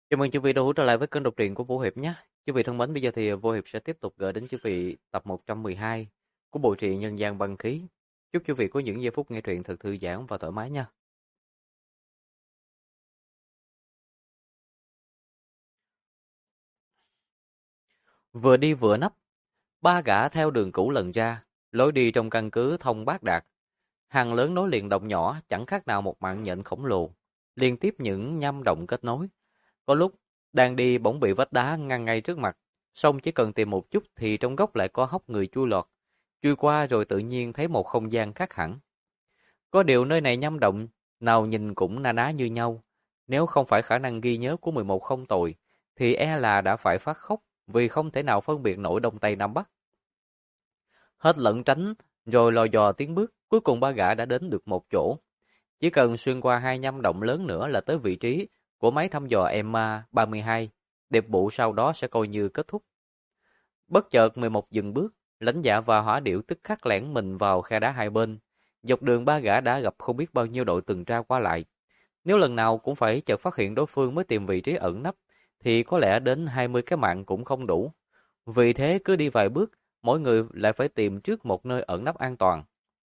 Chào mừng quý vị đã trở lại với kênh đọc truyện của Vũ Hiệp nhé. Quý vị thân mến, bây giờ thì Vũ Hiệp sẽ tiếp tục gửi đến quý vị tập 112 của bộ truyện Nhân gian băng khí. Chúc quý vị có những giây phút nghe truyện thật thư giãn và thoải mái nha. Vừa đi vừa nấp, ba gã theo đường cũ lần ra, lối đi trong căn cứ thông bát đạt. Hàng lớn nối liền động nhỏ, chẳng khác nào một mạng nhện khổng lồ, liên tiếp những nhâm động kết nối. Có lúc đang đi bỗng bị vách đá ngăn ngay trước mặt, xong chỉ cần tìm một chút thì trong góc lại có hốc người chui lọt. Chui qua rồi tự nhiên thấy một không gian khác hẳn. Có điều nơi này nhâm động, nào nhìn cũng na ná như nhau. Nếu không phải khả năng ghi nhớ của 11 không tồi, thì e là đã phải phát khóc vì không thể nào phân biệt nổi Đông Tây Nam Bắc. Hết lẩn tránh, rồi lò dò tiến bước, cuối cùng ba gã đã đến được một chỗ. Chỉ cần xuyên qua hai nhâm động lớn nữa là tới vị trí của máy thăm dò EMA 32, điệp vụ sau đó sẽ coi như kết thúc. Bất chợt 11 dừng bước, lãnh dạ và hỏa điểu tức khắc lẻn mình vào khe đá hai bên. Dọc đường ba gã đã gặp không biết bao nhiêu đội tuần tra qua lại. Nếu lần nào cũng phải chợt phát hiện đối phương mới tìm vị trí ẩn nấp, thì có lẽ đến 20 cái mạng cũng không đủ. Vì thế cứ đi vài bước, mỗi người lại phải tìm trước một nơi ẩn nấp an toàn.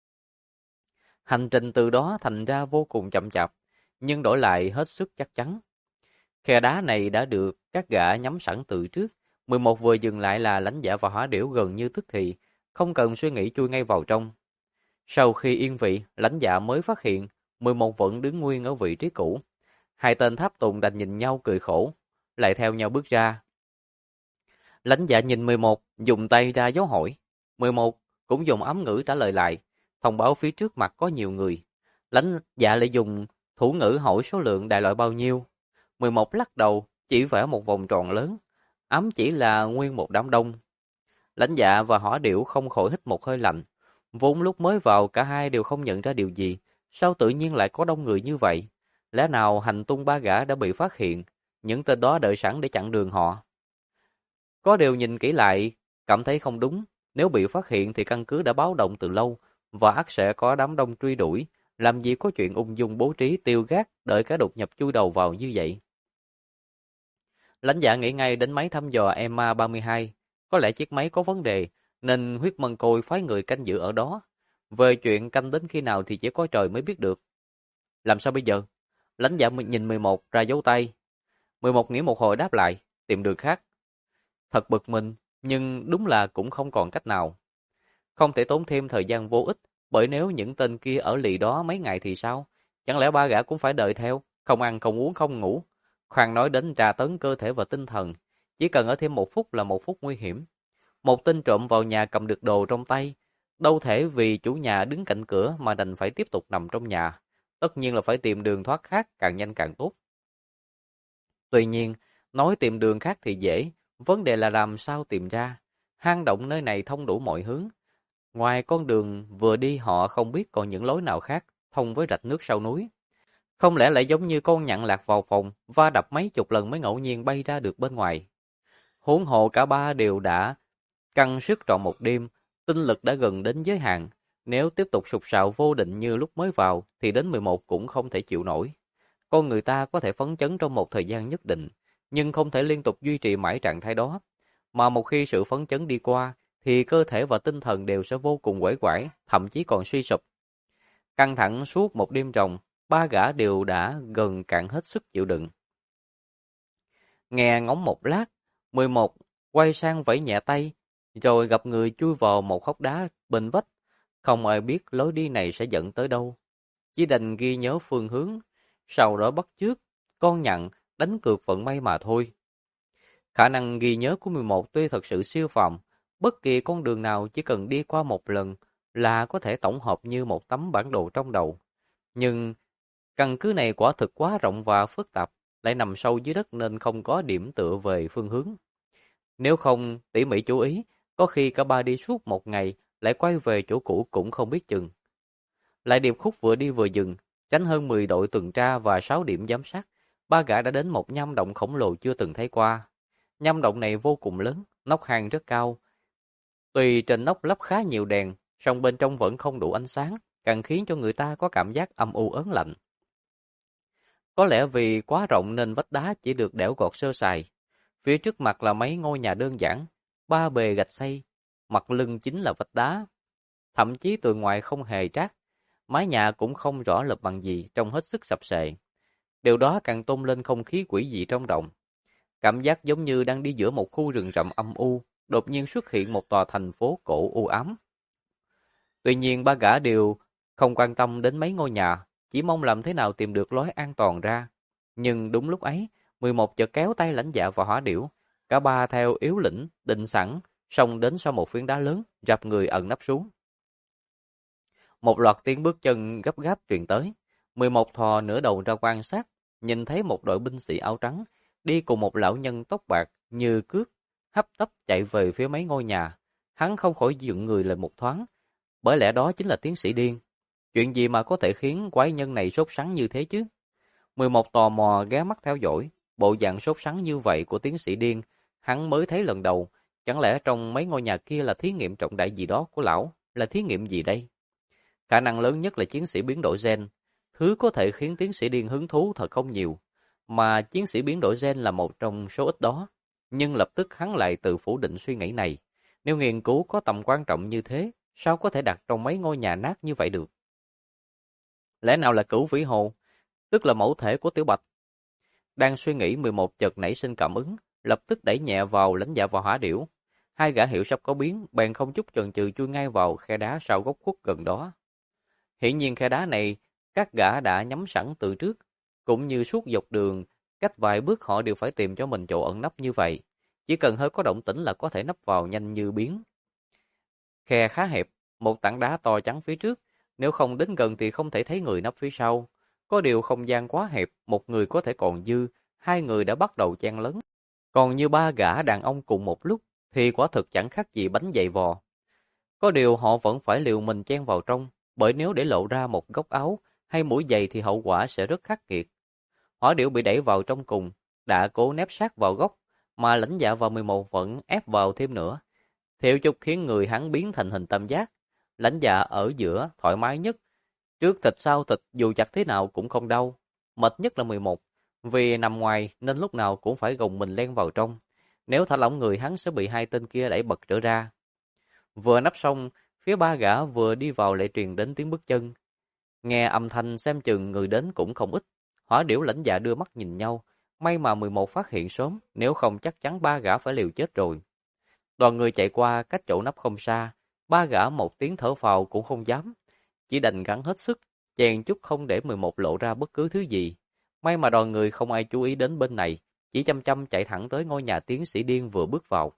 Hành trình từ đó thành ra vô cùng chậm chạp, nhưng đổi lại hết sức chắc chắn. Khe đá này đã được các gã nhắm sẵn từ trước. 11 vừa dừng lại là lãnh dạ và hỏa điểu gần như tức thì, không cần suy nghĩ chui ngay vào trong. Sau khi yên vị, lãnh dạ mới phát hiện 11 vẫn đứng nguyên ở vị trí cũ. Hai tên tháp tùng đành nhìn nhau cười khổ, lại theo nhau bước ra. Lãnh dạ nhìn 11, dùng tay ra dấu hỏi. 11 cũng dùng ấm ngữ trả lời lại, thông báo phía trước mặt có nhiều người. Lãnh dạ lại dùng thủ ngữ hỏi số lượng đại loại bao nhiêu. 11 lắc đầu, chỉ vẽ một vòng tròn lớn, ám chỉ là nguyên một đám đông. Lãnh dạ và hỏa điểu không khỏi hít một hơi lạnh. Vốn lúc mới vào cả hai đều không nhận ra điều gì, sao tự nhiên lại có đông người như vậy? Lẽ nào hành tung ba gã đã bị phát hiện, những tên đó đợi sẵn để chặn đường họ? Có điều nhìn kỹ lại, cảm thấy không đúng, nếu bị phát hiện thì căn cứ đã báo động từ lâu, và ắt sẽ có đám đông truy đuổi, làm gì có chuyện ung dung bố trí tiêu gác đợi cả đột nhập chui đầu vào như vậy. Lãnh dạ nghĩ ngay đến máy thăm dò EMA 32, có lẽ chiếc máy có vấn đề, nên huyết mân côi phái người canh giữ ở đó. Về chuyện canh đến khi nào thì chỉ có trời mới biết được. Làm sao bây giờ? Lãnh dạ nhìn 11 ra dấu tay. 11 nghĩ một hồi đáp lại, tìm đường khác. Thật bực mình, nhưng đúng là cũng không còn cách nào. Không thể tốn thêm thời gian vô ích, bởi nếu những tên kia ở lì đó mấy ngày thì sao? Chẳng lẽ ba gã cũng phải đợi theo, không ăn không uống không ngủ? Khoan nói đến tra tấn cơ thể và tinh thần, chỉ cần ở thêm một phút là một phút nguy hiểm. Một tên trộm vào nhà cầm được đồ trong tay, đâu thể vì chủ nhà đứng cạnh cửa mà đành phải tiếp tục nằm trong nhà. Tất nhiên là phải tìm đường thoát khác, càng nhanh càng tốt. Tuy nhiên, nói tìm đường khác thì dễ, vấn đề là làm sao tìm ra. Hang động nơi này thông đủ mọi hướng. Ngoài con đường vừa đi họ không biết còn những lối nào khác, thông với rạch nước sau núi. Không lẽ lại giống như con nhặng lạc vào phòng, va đập mấy chục lần mới ngẫu nhiên bay ra được bên ngoài. Huống hồ cả ba đều đã căng sức trọn một đêm, tinh lực đã gần đến giới hạn. Nếu tiếp tục sục sạo vô định như lúc mới vào, thì đến 11 cũng không thể chịu nổi. Con người ta có thể phấn chấn trong một thời gian nhất định, nhưng không thể liên tục duy trì mãi trạng thái đó. Mà một khi sự phấn chấn đi qua, thì cơ thể và tinh thần đều sẽ vô cùng uể oải, thậm chí còn suy sụp. Căng thẳng suốt một đêm ròng, ba gã đều đã gần cạn hết sức chịu đựng. Nghe ngóng một lát, 11 quay sang vẫy nhẹ tay, rồi gặp người chui vào một hốc đá bên vách. Không ai biết lối đi này sẽ dẫn tới đâu. Chỉ đành ghi nhớ phương hướng, sau đó bắt chước con nhặng đánh cược vận may mà thôi. Khả năng ghi nhớ của 11 tuy thật sự siêu phàm, bất kỳ con đường nào chỉ cần đi qua một lần là có thể tổng hợp như một tấm bản đồ trong đầu. Nhưng căn cứ này quả thực quá rộng và phức tạp, lại nằm sâu dưới đất nên không có điểm tựa về phương hướng. Nếu không tỉ mỉ chú ý, có khi cả ba đi suốt một ngày lại quay về chỗ cũ cũng không biết chừng. Lại điệp khúc vừa đi vừa dừng, tránh hơn 10 đội tuần tra và 6 điểm giám sát, ba gã đã đến một nham động khổng lồ chưa từng thấy qua. Nham động này vô cùng lớn, nóc hang rất cao. Tuy trên nóc lắp khá nhiều đèn, song bên trong vẫn không đủ ánh sáng, càng khiến cho người ta có cảm giác âm u ớn lạnh. Có lẽ vì quá rộng nên vách đá chỉ được đẽo gọt sơ sài. Phía trước mặt là mấy ngôi nhà đơn giản, ba bề gạch xây, mặt lưng chính là vách đá. Thậm chí tường ngoài không hề trát, mái nhà cũng không rõ lợp bằng gì, trông hết sức sập sệ. Điều đó càng tôn lên không khí quỷ dị trong động. Cảm giác giống như đang đi giữa một khu rừng rậm âm u, đột nhiên xuất hiện một tòa thành phố cổ u ám. Tuy nhiên ba gã đều không quan tâm đến mấy ngôi nhà, chỉ mong làm thế nào tìm được lối an toàn ra. Nhưng đúng lúc ấy, 11 chợt kéo tay Lãnh Dạ và Hỏa Điểu. Cả ba theo yếu lĩnh, định sẵn, xông đến sau một phiến đá lớn, rập người ẩn nấp xuống. Một loạt tiếng bước chân gấp gáp truyền tới. 11 thò nửa đầu ra quan sát, nhìn thấy một đội binh sĩ áo trắng, đi cùng một lão nhân tóc bạc như cước, hấp tấp chạy về phía mấy ngôi nhà. Hắn không khỏi dựng người lên một thoáng, bởi lẽ đó chính là tiến sĩ điên. Chuyện gì mà có thể khiến quái nhân này sốt sắng như thế chứ? 11 tò mò ghé mắt theo dõi, bộ dạng sốt sắng như vậy của tiến sĩ điên, hắn mới thấy lần đầu. Chẳng lẽ trong mấy ngôi nhà kia là thí nghiệm trọng đại gì đó của lão, là thí nghiệm gì đây? Khả năng lớn nhất là chiến sĩ biến đổi gen. Thứ có thể khiến tiến sĩ điên hứng thú thật không nhiều, mà chiến sĩ biến đổi gen là một trong số ít đó. Nhưng lập tức hắn lại tự phủ định suy nghĩ này. Nếu nghiên cứu có tầm quan trọng như thế, sao có thể đặt trong mấy ngôi nhà nát như vậy được? Lẽ nào là cửu vĩ hồ, tức là mẫu thể của Tiểu Bạch? Đang suy nghĩ 11 chợt nảy sinh cảm ứng, lập tức đẩy nhẹ vào Lãnh Dạ và Hỏa Điểu. Hai gã hiểu sắp có biến, bèn không chút chần chừ chui ngay vào khe đá sau gốc khuất gần đó. Hiển nhiên khe đá này, các gã đã nhắm sẵn từ trước, cũng như suốt dọc đường, cách vài bước họ đều phải tìm cho mình chỗ ẩn nấp như vậy. Chỉ cần hơi có động tĩnh là có thể nấp vào nhanh như biến. Khe khá hẹp, một tảng đá to chắn phía trước, nếu không đến gần thì không thể thấy người nấp phía sau. Có điều không gian quá hẹp, một người có thể còn dư, hai người đã bắt đầu chen lấn. Còn như ba gã đàn ông cùng một lúc, thì quả thực chẳng khác gì bánh dày vò. Có điều họ vẫn phải liều mình chen vào trong, bởi nếu để lộ ra một góc áo hay mũi giày thì hậu quả sẽ rất khắc nghiệt. Hỏa Điểu bị đẩy vào trong cùng, đã cố nép sát vào góc, mà Lãnh Dạ và 11 vẫn ép vào thêm nữa. Theo chút khiến người hắn biến thành hình tam giác. Lãnh Dạ ở giữa, thoải mái nhất. Trước thịt sau thịt dù chặt thế nào cũng không đau. Mệt nhất là 11, vì nằm ngoài nên lúc nào cũng phải gồng mình len vào trong. Nếu thả lỏng người hắn sẽ bị hai tên kia đẩy bật trở ra. Vừa nắp xong, phía ba gã vừa đi vào lại truyền đến tiếng bước chân. Nghe âm thanh xem chừng người đến cũng không ít. Hỏa Điểu Lãnh Dạ đưa mắt nhìn nhau. May mà 11 phát hiện sớm, nếu không chắc chắn ba gã phải liều chết rồi. Đoàn người chạy qua cách chỗ nắp không xa. Ba gã một tiếng thở phào cũng không dám. Chỉ đành gắng hết sức, chèn chút không để 11 lộ ra bất cứ thứ gì. May mà đoàn người không ai chú ý đến bên này, chỉ chăm chăm chạy thẳng tới ngôi nhà tiến sĩ điên vừa bước vào.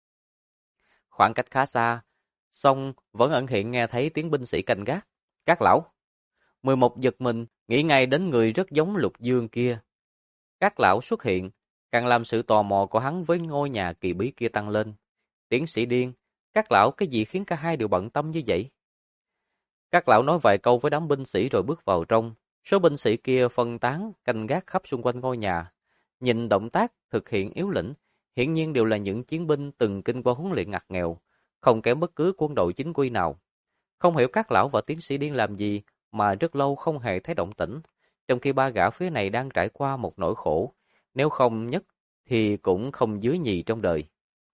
Khoảng cách khá xa, song vẫn ẩn hiện nghe thấy tiếng binh sĩ canh gác. Các lão! 11 giật mình, nghĩ ngay đến người rất giống Lục Dương kia. Các lão xuất hiện, càng làm sự tò mò của hắn với ngôi nhà kỳ bí kia tăng lên. Tiến sĩ điên, các lão cái gì khiến cả hai đều bận tâm như vậy? Các lão nói vài câu với đám binh sĩ rồi bước vào trong. Số binh sĩ kia phân tán, canh gác khắp xung quanh ngôi nhà. Nhìn động tác, thực hiện yếu lĩnh, hiển nhiên đều là những chiến binh từng kinh qua huấn luyện ngặt nghèo, không kém bất cứ quân đội chính quy nào. Không hiểu các lão và tiến sĩ điên làm gì mà rất lâu không hề thấy động tĩnh, trong khi ba gã phía này đang trải qua một nỗi khổ, nếu không nhất thì cũng không dưới nhì trong đời.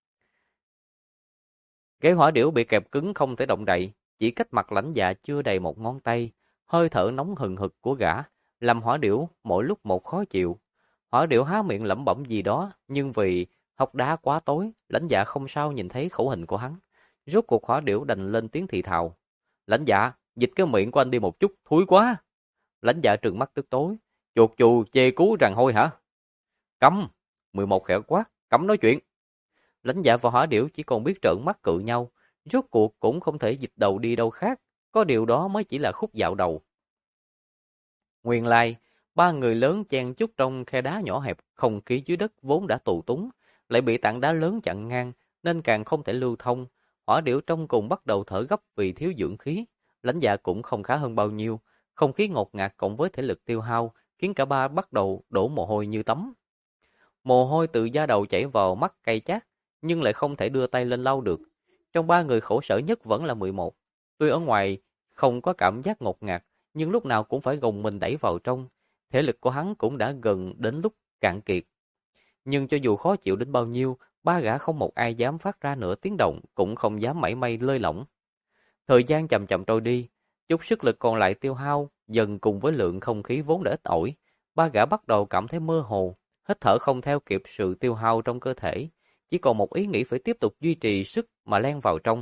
Ghế Hỏa Điểu bị kẹp cứng không thể động đậy, chỉ cách mặt Lãnh Dạ chưa đầy một ngón tay, hơi thở nóng hừng hực của gã, làm Hỏa Điểu mỗi lúc một khó chịu. Hỏa Điểu há miệng lẩm bẩm gì đó, nhưng vì hốc đá quá tối, Lãnh Dạ không sao nhìn thấy khẩu hình của hắn. Rốt cuộc Hỏa Điểu đành lên tiếng thì thào. Lãnh Dạ, dịch cái miệng của anh đi một chút, thúi quá. Lãnh Dạ trừng mắt tức tối, chuột chù chê cú rằng hôi hả? Cấm! 11 khẽ quát, cấm nói chuyện. Lãnh Dạ và Hỏa Điểu chỉ còn biết trợn mắt cự nhau, rốt cuộc cũng không thể dịch đầu đi đâu khác, có điều đó mới chỉ là khúc dạo đầu. Nguyên lai, ba người lớn chen chúc trong khe đá nhỏ hẹp, không khí dưới đất vốn đã tù túng, lại bị tảng đá lớn chặn ngang, nên càng không thể lưu thông. Hỏa Điểu trong cùng bắt đầu thở gấp vì thiếu dưỡng khí, Lãnh Dạ cũng không khá hơn bao nhiêu, không khí ngột ngạt cộng với thể lực tiêu hao, khiến cả ba bắt đầu đổ mồ hôi như tắm. Mồ hôi từ da đầu chảy vào mắt cay chát, nhưng lại không thể đưa tay lên lau được. Trong ba người khổ sở nhất vẫn là 11. Tuy ở ngoài không có cảm giác ngột ngạt, nhưng lúc nào cũng phải gồng mình đẩy vào trong. Thể lực của hắn cũng đã gần đến lúc cạn kiệt. Nhưng cho dù khó chịu đến bao nhiêu, ba gã không một ai dám phát ra nửa tiếng động, cũng không dám mảy may lơi lỏng. Thời gian chậm chậm trôi đi, chút sức lực còn lại tiêu hao, dần cùng với lượng không khí vốn đã ít ỏi, ba gã bắt đầu cảm thấy mơ hồ, hít thở không theo kịp sự tiêu hao trong cơ thể, chỉ còn một ý nghĩ phải tiếp tục duy trì sức mà len vào trong.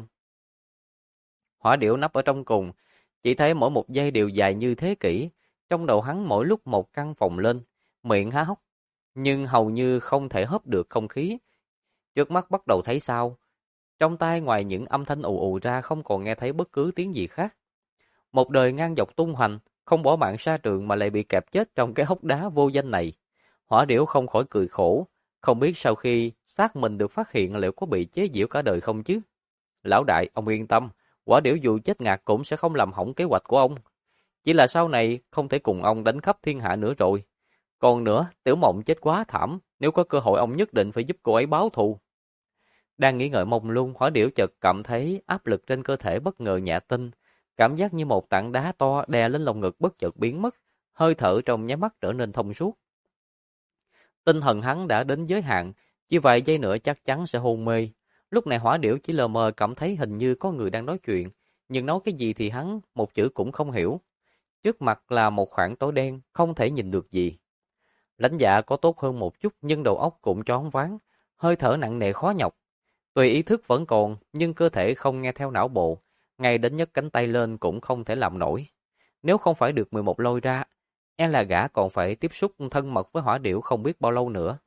Hỏa điểu nấp ở trong cùng, chỉ thấy mỗi một giây đều dài như thế kỷ, trong đầu hắn mỗi lúc một căng phồng lên, miệng há hốc, nhưng hầu như không thể hấp được không khí. Trước mắt bắt đầu thấy sao, trong tai ngoài những âm thanh ù ù ra không còn nghe thấy bất cứ tiếng gì khác. Một đời ngang dọc tung hoành, không bỏ mạng sa trường mà lại bị kẹp chết trong cái hốc đá vô danh này. Hỏa điểu không khỏi cười khổ, không biết sau khi xác mình được phát hiện liệu có bị chế giễu cả đời không chứ. Lão đại, ông yên tâm, Hỏa điểu dù chết ngạt cũng sẽ không làm hỏng kế hoạch của ông. Chỉ là sau này không thể cùng ông đánh khắp thiên hạ nữa rồi. Còn nữa, Tiểu Mộng chết quá thảm, nếu có cơ hội ông nhất định phải giúp cô ấy báo thù. Đang nghĩ ngợi mông lung, Hỏa điểu chợt cảm thấy áp lực trên cơ thể bất ngờ nhẹ tinh, cảm giác như một tảng đá to đè lên lồng ngực bất chợt biến mất, hơi thở trong nháy mắt trở nên thông suốt. Tinh thần hắn đã đến giới hạn, chỉ vài giây nữa chắc chắn sẽ hôn mê. Lúc này Hỏa điểu chỉ lờ mờ cảm thấy hình như có người đang nói chuyện, nhưng nói cái gì thì hắn một chữ cũng không hiểu. Trước mặt là một khoảng tối đen, không thể nhìn được gì. Lãnh Dạ có tốt hơn một chút nhưng đầu óc cũng choáng váng, hơi thở nặng nề khó nhọc. Tuy ý thức vẫn còn, nhưng cơ thể không nghe theo não bộ, ngay đến nhấc cánh tay lên cũng không thể làm nổi. Nếu không phải được 11 lôi ra, e là gã còn phải tiếp xúc thân mật với Hỏa điểu không biết bao lâu nữa.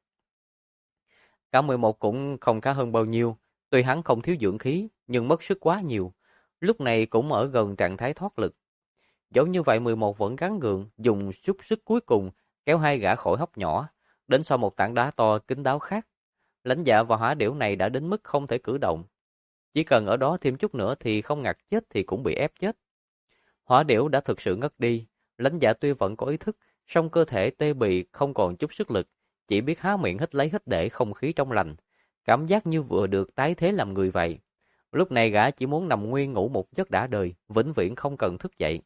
Cả 11 cũng không khá hơn bao nhiêu, tuy hắn không thiếu dưỡng khí, nhưng mất sức quá nhiều. Lúc này cũng ở gần trạng thái thoát lực. Dẫu như vậy 11 vẫn gắng gượng, dùng chút sức cuối cùng, kéo hai gã khỏi hốc nhỏ, đến sau một tảng đá to kín đáo khác. Lãnh Dạ và Hỏa điểu này đã đến mức không thể cử động. Chỉ cần ở đó thêm chút nữa thì không ngạt chết thì cũng bị ép chết. Hỏa điểu đã thực sự ngất đi, Lãnh Dạ tuy vẫn có ý thức, song cơ thể tê bì không còn chút sức lực, chỉ biết há miệng hít lấy hít để không khí trong lành, cảm giác như vừa được tái thế làm người vậy. Lúc này gã chỉ muốn nằm nguyên ngủ một giấc đã đời, vĩnh viễn không cần thức dậy.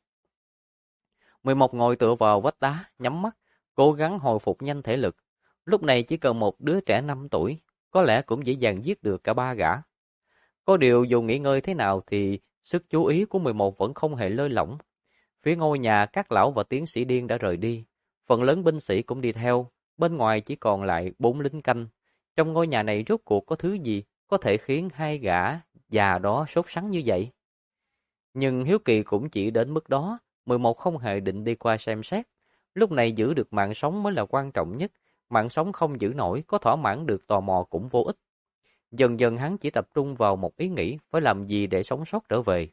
11 ngồi tựa vào vách đá, nhắm mắt, cố gắng hồi phục nhanh thể lực. Lúc này chỉ cần một đứa trẻ 5 tuổi, có lẽ cũng dễ dàng giết được cả ba gã. Có điều dù nghỉ ngơi thế nào thì sức chú ý của 11 vẫn không hề lơi lỏng. Phía ngôi nhà các lão và tiến sĩ điên đã rời đi, phần lớn binh sĩ cũng đi theo, bên ngoài chỉ còn lại 4 lính canh. Trong ngôi nhà này rốt cuộc có thứ gì có thể khiến hai gã già đó sốt sắng như vậy? Nhưng hiếu kỳ cũng chỉ đến mức đó, 11 không hề định đi qua xem xét. Lúc này giữ được mạng sống mới là quan trọng nhất, mạng sống không giữ nổi, có thỏa mãn được tò mò cũng vô ích. Dần dần hắn chỉ tập trung vào một ý nghĩ phải làm gì để sống sót trở về.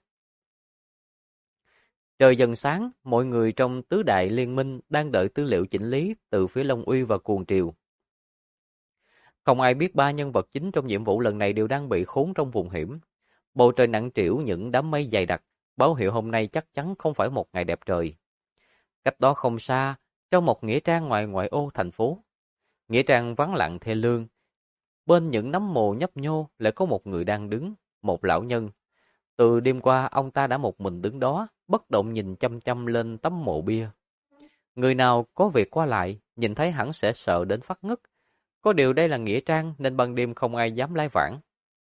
Trời dần sáng, mọi người trong tứ đại liên minh đang đợi tư liệu chỉnh lý từ phía Long Uy và Cuồng Triều. Không ai biết ba nhân vật chính trong nhiệm vụ lần này đều đang bị khốn trong vùng hiểm. Bầu trời nặng trĩu những đám mây dày đặc, báo hiệu hôm nay chắc chắn không phải một ngày đẹp trời. Cách đó không xa, trong một nghĩa trang ngoài ngoại ô thành phố. Nghĩa trang vắng lặng thê lương. Bên những nấm mồ nhấp nhô lại có một người đang đứng, một lão nhân. Từ đêm qua ông ta đã một mình đứng đó, bất động nhìn chăm chăm lên tấm mộ bia. Người nào có việc qua lại, nhìn thấy hẳn sẽ sợ đến phát ngất. Có điều đây là nghĩa trang nên ban đêm không ai dám lai vãng.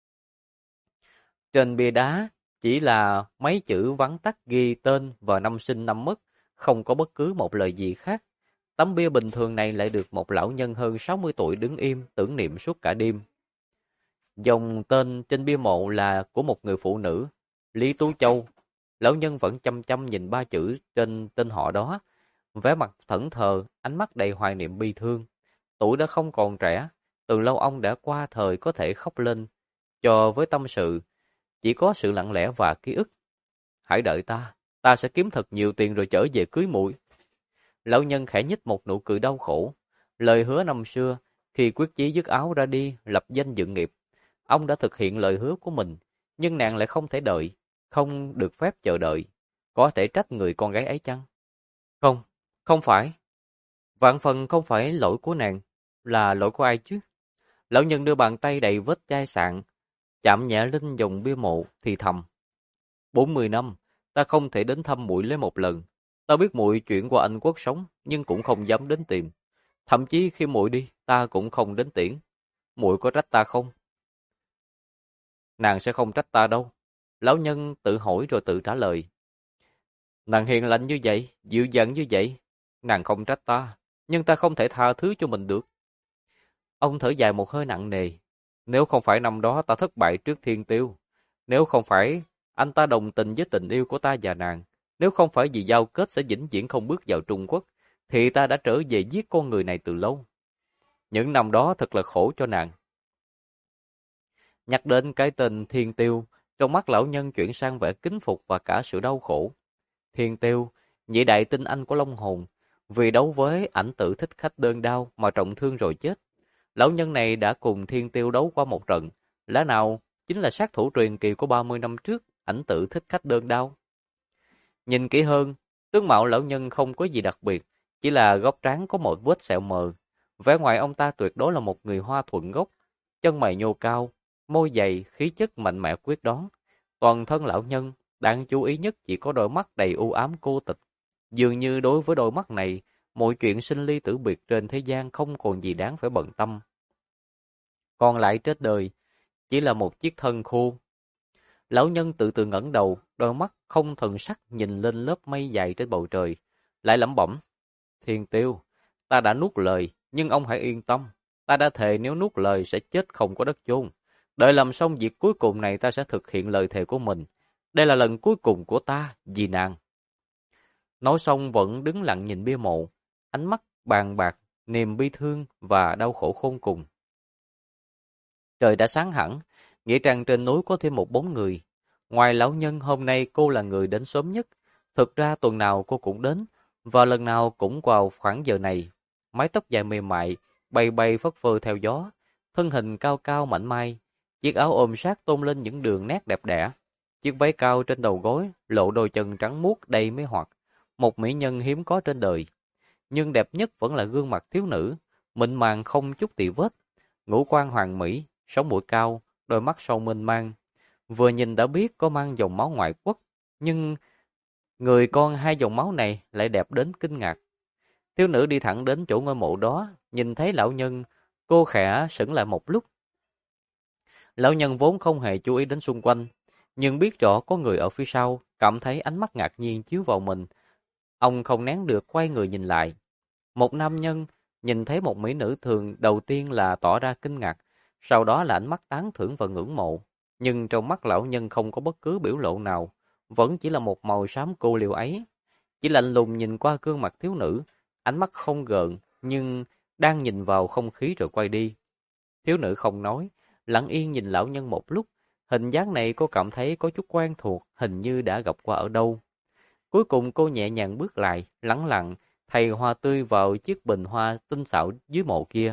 Trên bia đá chỉ là mấy chữ vắn tắt ghi tên và năm sinh năm mất, không có bất cứ một lời gì khác. Tấm bia bình thường này lại được một lão nhân hơn 60 tuổi đứng im tưởng niệm suốt cả đêm. Dòng tên trên bia mộ là của một người phụ nữ, Lý Tú Châu. Lão nhân vẫn chăm chăm nhìn ba chữ trên tên họ đó, vẻ mặt thẫn thờ, ánh mắt đầy hoài niệm bi thương. Tuổi đã không còn trẻ, từ lâu ông đã qua thời có thể khóc lên, cho với tâm sự, chỉ có sự lặng lẽ và ký ức. Hãy đợi ta sẽ kiếm thật nhiều tiền rồi trở về cưới muội. Lão nhân khẽ nhích một nụ cười đau khổ, lời hứa năm xưa, khi quyết chí dứt áo ra đi, lập danh dựng nghiệp. Ông đã thực hiện lời hứa của mình, nhưng nàng lại không thể đợi, không được phép chờ đợi. Có thể trách người con gái ấy chăng? Không, không phải. Vạn phần không phải lỗi của nàng, là lỗi của ai chứ? Lão nhân đưa bàn tay đầy vết chai sạn, chạm nhẹ lên dòng bia mộ thì thầm. 40 năm, ta không thể đến thăm muội lấy một lần. Ta biết muội chuyển qua Anh Quốc sống, nhưng cũng không dám đến tìm. Thậm chí khi muội đi, ta cũng không đến tiễn. Muội có trách ta không? Nàng sẽ không trách ta đâu. Lão nhân tự hỏi rồi tự trả lời. Nàng hiền lành như vậy, dịu dàng như vậy. Nàng không trách ta, nhưng ta không thể tha thứ cho mình được. Ông thở dài một hơi nặng nề. Nếu không phải năm đó ta thất bại trước Thiên Tiêu, nếu không phải anh ta đồng tình với tình yêu của ta và nàng, nếu không phải vì giao kết sẽ vĩnh viễn không bước vào Trung Quốc, thì ta đã trở về giết con người này từ lâu. Những năm đó thật là khổ cho nàng. Nhắc đến cái tên Thiên Tiêu, trong mắt lão nhân chuyển sang vẻ kính phục và cả sự đau khổ. Thiên Tiêu, nhị đại tinh anh của Long Hồn, vì đấu với ảnh tử thích khách đơn đao mà trọng thương rồi chết. Lão nhân này đã cùng Thiên Tiêu đấu qua một trận, lẽ nào chính là sát thủ truyền kỳ của 30 năm trước, ảnh tử thích khách đơn đao. Nhìn kỹ hơn, tướng mạo lão nhân không có gì đặc biệt, chỉ là góc trán có một vết sẹo mờ. Vẻ ngoài ông ta tuyệt đối là một người Hoa thuận gốc, chân mày nhô cao, môi dày, khí chất mạnh mẽ quyết đoán. Toàn thân lão nhân, đáng chú ý nhất chỉ có đôi mắt đầy u ám cô tịch. Dường như đối với đôi mắt này, mọi chuyện sinh ly tử biệt trên thế gian không còn gì đáng phải bận tâm. Còn lại trên đời, chỉ là một chiếc thân khô. Lão nhân từ từ ngẩng đầu, đôi mắt không thần sắc nhìn lên lớp mây dày trên bầu trời, lại lẩm bẩm: Thiên Tiêu, ta đã nuốt lời, nhưng ông hãy yên tâm, ta đã thề nếu nuốt lời sẽ chết không có đất chôn. Đợi làm xong việc cuối cùng này ta sẽ thực hiện lời thề của mình. Đây là lần cuối cùng của ta vì nàng. Nói xong vẫn đứng lặng nhìn bia mộ, ánh mắt bàn bạc, niềm bi thương và đau khổ khôn cùng. Trời đã sáng hẳn, nghĩa rằng trên núi có thêm một bóng người. Ngoài lão nhân hôm nay cô là người đến sớm nhất. Thực ra tuần nào cô cũng đến, và lần nào cũng vào khoảng giờ này. Mái tóc dài mềm mại, bay bay phất phơ theo gió, thân hình cao cao mảnh mai. Chiếc áo ôm sát tôn lên những đường nét đẹp đẽ. Chiếc váy cao trên đầu gối, lộ đôi chân trắng muốt đầy mê hoặc. Một mỹ nhân hiếm có trên đời. Nhưng đẹp nhất vẫn là gương mặt thiếu nữ, mịn màng không chút tì vết. Ngũ quan hoàng mỹ, sống mũi cao, đôi mắt sâu mênh mang. Vừa nhìn đã biết có mang dòng máu ngoại quốc, nhưng người con hai dòng máu này lại đẹp đến kinh ngạc. Thiếu nữ đi thẳng đến chỗ ngôi mộ đó, nhìn thấy lão nhân, cô khẽ sững lại một lúc. Lão nhân vốn không hề chú ý đến xung quanh, nhưng biết rõ có người ở phía sau, cảm thấy ánh mắt ngạc nhiên chiếu vào mình. Ông không nén được quay người nhìn lại. Một nam nhân nhìn thấy một mỹ nữ thường đầu tiên là tỏ ra kinh ngạc, sau đó là ánh mắt tán thưởng và ngưỡng mộ. Nhưng trong mắt lão nhân không có bất cứ biểu lộ nào, vẫn chỉ là một màu xám cô liều ấy. Chỉ lạnh lùng nhìn qua gương mặt thiếu nữ, ánh mắt không gợn, nhưng đang nhìn vào không khí rồi quay đi. Thiếu nữ không nói, lặng yên nhìn lão nhân một lúc. Hình dáng này cô cảm thấy có chút quen thuộc, hình như đã gặp qua ở đâu. Cuối cùng cô nhẹ nhàng bước lại, lắng lặng, thầy hoa tươi vào chiếc bình hoa tinh xảo dưới mộ kia.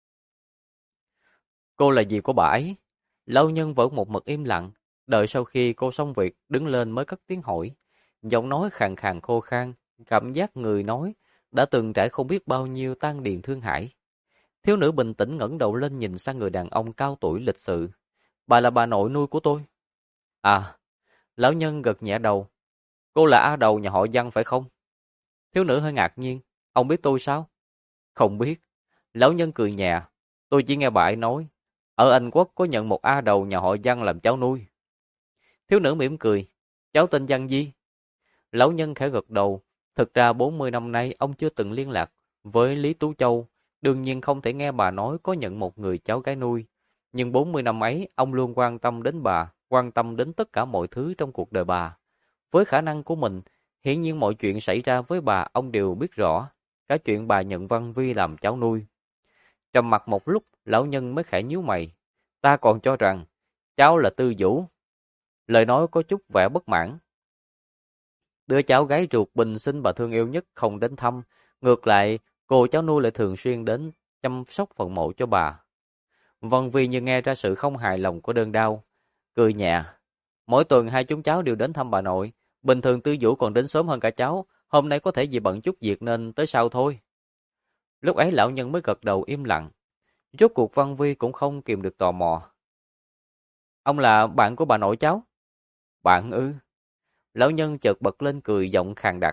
Cô là gì của bà ấy? Lão nhân vẫn một mực im lặng, đợi sau khi cô xong việc, đứng lên mới cất tiếng hỏi. Giọng nói khàn khàn khô khan, cảm giác người nói, đã từng trải không biết bao nhiêu tan điền thương hải. Thiếu nữ bình tĩnh ngẩng đầu lên nhìn sang người đàn ông cao tuổi lịch sự. Bà là bà nội nuôi của tôi. À, lão nhân gật nhẹ đầu. Cô là A Đầu nhà họ Văn phải không? Thiếu nữ hơi ngạc nhiên. Ông biết tôi sao? Không biết. Lão nhân cười nhẹ. Tôi chỉ nghe bà ấy nói. Ở Anh Quốc có nhận một A Đầu nhà họ Văn làm cháu nuôi. Thiếu nữ mỉm cười. Cháu tên Văn gì? Lão nhân khẽ gật đầu. Thực ra 40 năm nay ông chưa từng liên lạc với Lý Tú Châu. Đương nhiên không thể nghe bà nói có nhận một người cháu gái nuôi. Nhưng 40 năm ấy, ông luôn quan tâm đến bà, quan tâm đến tất cả mọi thứ trong cuộc đời bà. Với khả năng của mình, hiển nhiên mọi chuyện xảy ra với bà ông đều biết rõ, cả chuyện bà nhận Văn Vi làm cháu nuôi. Trầm mặc một lúc, lão nhân mới khẽ nhíu mày. Ta còn cho rằng, cháu là Tư Vũ. Lời nói có chút vẻ bất mãn. Đứa cháu gái ruột bình sinh bà thương yêu nhất không đến thăm, ngược lại, cô cháu nuôi lại thường xuyên đến chăm sóc phần mộ cho bà. Văn Vi như nghe ra sự không hài lòng của đơn đau, cười nhẹ. Mỗi tuần hai chúng cháu đều đến thăm bà nội, bình thường Tư Vũ còn đến sớm hơn cả cháu, hôm nay có thể vì bận chút việc nên tới sau thôi. Lúc ấy lão nhân mới gật đầu im lặng. Rốt cuộc Văn Vi cũng không kìm được tò mò. Ông là bạn của bà nội cháu? Bạn ư? Lão nhân chợt bật lên cười giọng khàn đặc.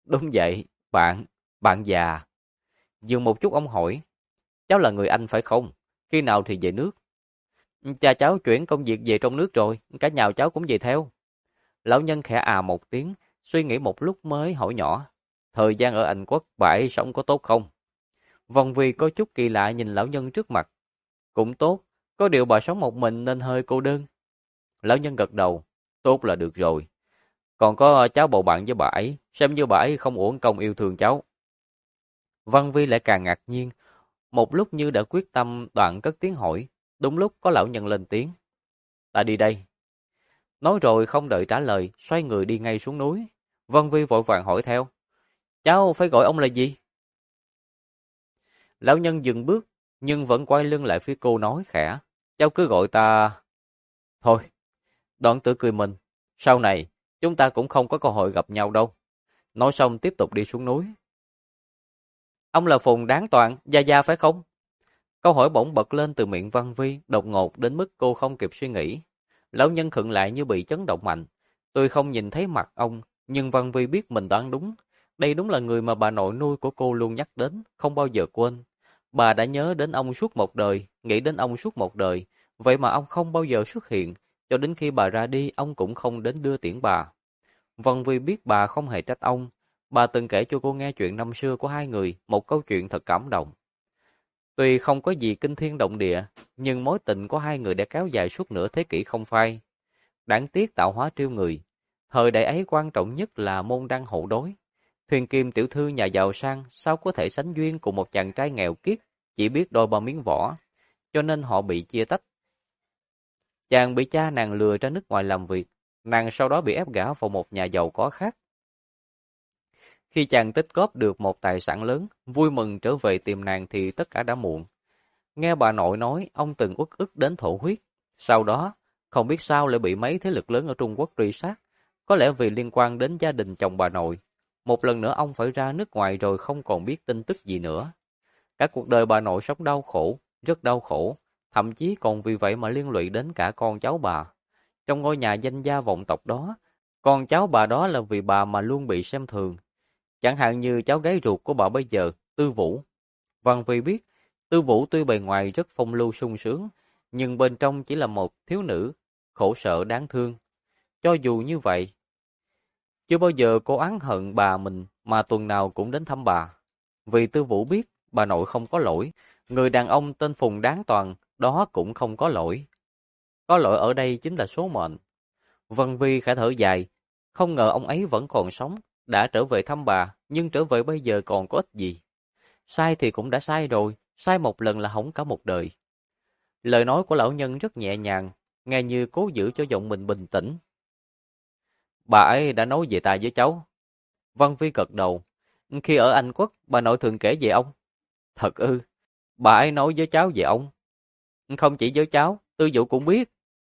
Đúng vậy, bạn già. Dừng một chút ông hỏi, cháu là người Anh phải không? Khi nào thì về nước? Cha cháu chuyển công việc về trong nước rồi, cả nhà cháu cũng về theo. Lão nhân khẽ một tiếng, suy nghĩ một lúc mới hỏi nhỏ, thời gian ở Anh Quốc bà ấy sống có tốt không? Vân Vi có chút kỳ lạ nhìn lão nhân trước mặt. Cũng tốt, có điều bà sống một mình nên hơi cô đơn. Lão nhân gật đầu, tốt là được rồi. Còn có cháu bầu bạn với bà ấy, xem như bà ấy không uổng công yêu thương cháu. Văn Vi lại càng ngạc nhiên, một lúc như đã quyết tâm đoạn cất tiếng hỏi, đúng lúc có lão nhân lên tiếng. Ta đi đây. Nói rồi không đợi trả lời, xoay người đi ngay xuống núi. Vân Vi vội vàng hỏi theo, cháu phải gọi ông là gì? Lão nhân dừng bước, nhưng vẫn quay lưng lại phía cô nói khẽ, cháu cứ gọi ta... Thôi, đoạn tự cười mình, sau này chúng ta cũng không có cơ hội gặp nhau đâu. Nói xong tiếp tục đi xuống núi. Ông là Phùng Đáng Toàn, Gia Gia phải không? Câu hỏi bỗng bật lên từ miệng Văn Vi, đột ngột đến mức cô không kịp suy nghĩ. Lão nhân khựng lại như bị chấn động mạnh. Tôi không nhìn thấy mặt ông, nhưng Văn Vi biết mình đoán đúng. Đây đúng là người mà bà nội nuôi của cô luôn nhắc đến, không bao giờ quên. Bà đã nhớ đến ông suốt một đời, nghĩ đến ông suốt một đời. Vậy mà ông không bao giờ xuất hiện, cho đến khi bà ra đi, ông cũng không đến đưa tiễn bà. Vân Vi biết bà không hề trách ông. Bà từng kể cho cô nghe chuyện năm xưa của hai người, một câu chuyện thật cảm động. Tuy không có gì kinh thiên động địa, nhưng mối tình của hai người đã kéo dài suốt nửa thế kỷ không phai. Đáng tiếc tạo hóa trêu người. Thời đại ấy quan trọng nhất là môn đăng hộ đối. Thuyền Kim tiểu thư nhà giàu sang sao có thể sánh duyên cùng một chàng trai nghèo kiết, chỉ biết đôi ba miếng vỏ, cho nên họ bị chia tách. Chàng bị cha nàng lừa ra nước ngoài làm việc, nàng sau đó bị ép gả vào một nhà giàu có khác. Khi chàng tích góp được một tài sản lớn, vui mừng trở về tìm nàng thì tất cả đã muộn. Nghe bà nội nói, ông từng uất ức đến thổ huyết. Sau đó, không biết sao lại bị mấy thế lực lớn ở Trung Quốc truy sát. Có lẽ vì liên quan đến gia đình chồng bà nội. Một lần nữa ông phải ra nước ngoài rồi không còn biết tin tức gì nữa. Cả cuộc đời bà nội sống đau khổ, rất đau khổ. Thậm chí còn vì vậy mà liên lụy đến cả con cháu bà. Trong ngôi nhà danh gia vọng tộc đó, con cháu bà đó là vì bà mà luôn bị xem thường. Chẳng hạn như cháu gái ruột của bà bây giờ, Tư Vũ. Văn Vi biết, Tư Vũ tuy bề ngoài rất phong lưu sung sướng, nhưng bên trong chỉ là một thiếu nữ, khổ sở đáng thương. Cho dù như vậy, chưa bao giờ cô oán hận bà mình mà tuần nào cũng đến thăm bà. Vì Tư Vũ biết, bà nội không có lỗi, người đàn ông tên Phùng Đáng Toàn, đó cũng không có lỗi. Có lỗi ở đây chính là số mệnh. Vân Vi khẽ thở dài, không ngờ ông ấy vẫn còn sống, đã trở về thăm bà, nhưng trở về bây giờ còn có ích gì. Sai thì cũng đã sai rồi, sai một lần là hỏng cả một đời. Lời nói của lão nhân rất nhẹ nhàng, nghe như cố giữ cho giọng mình bình tĩnh. Bà ấy đã nói về ta với cháu. Văn Vi gật đầu. Khi ở Anh Quốc, bà nội thường kể về ông. Thật ư, bà ấy nói với cháu về ông. Không chỉ với cháu, Tư Vũ cũng biết.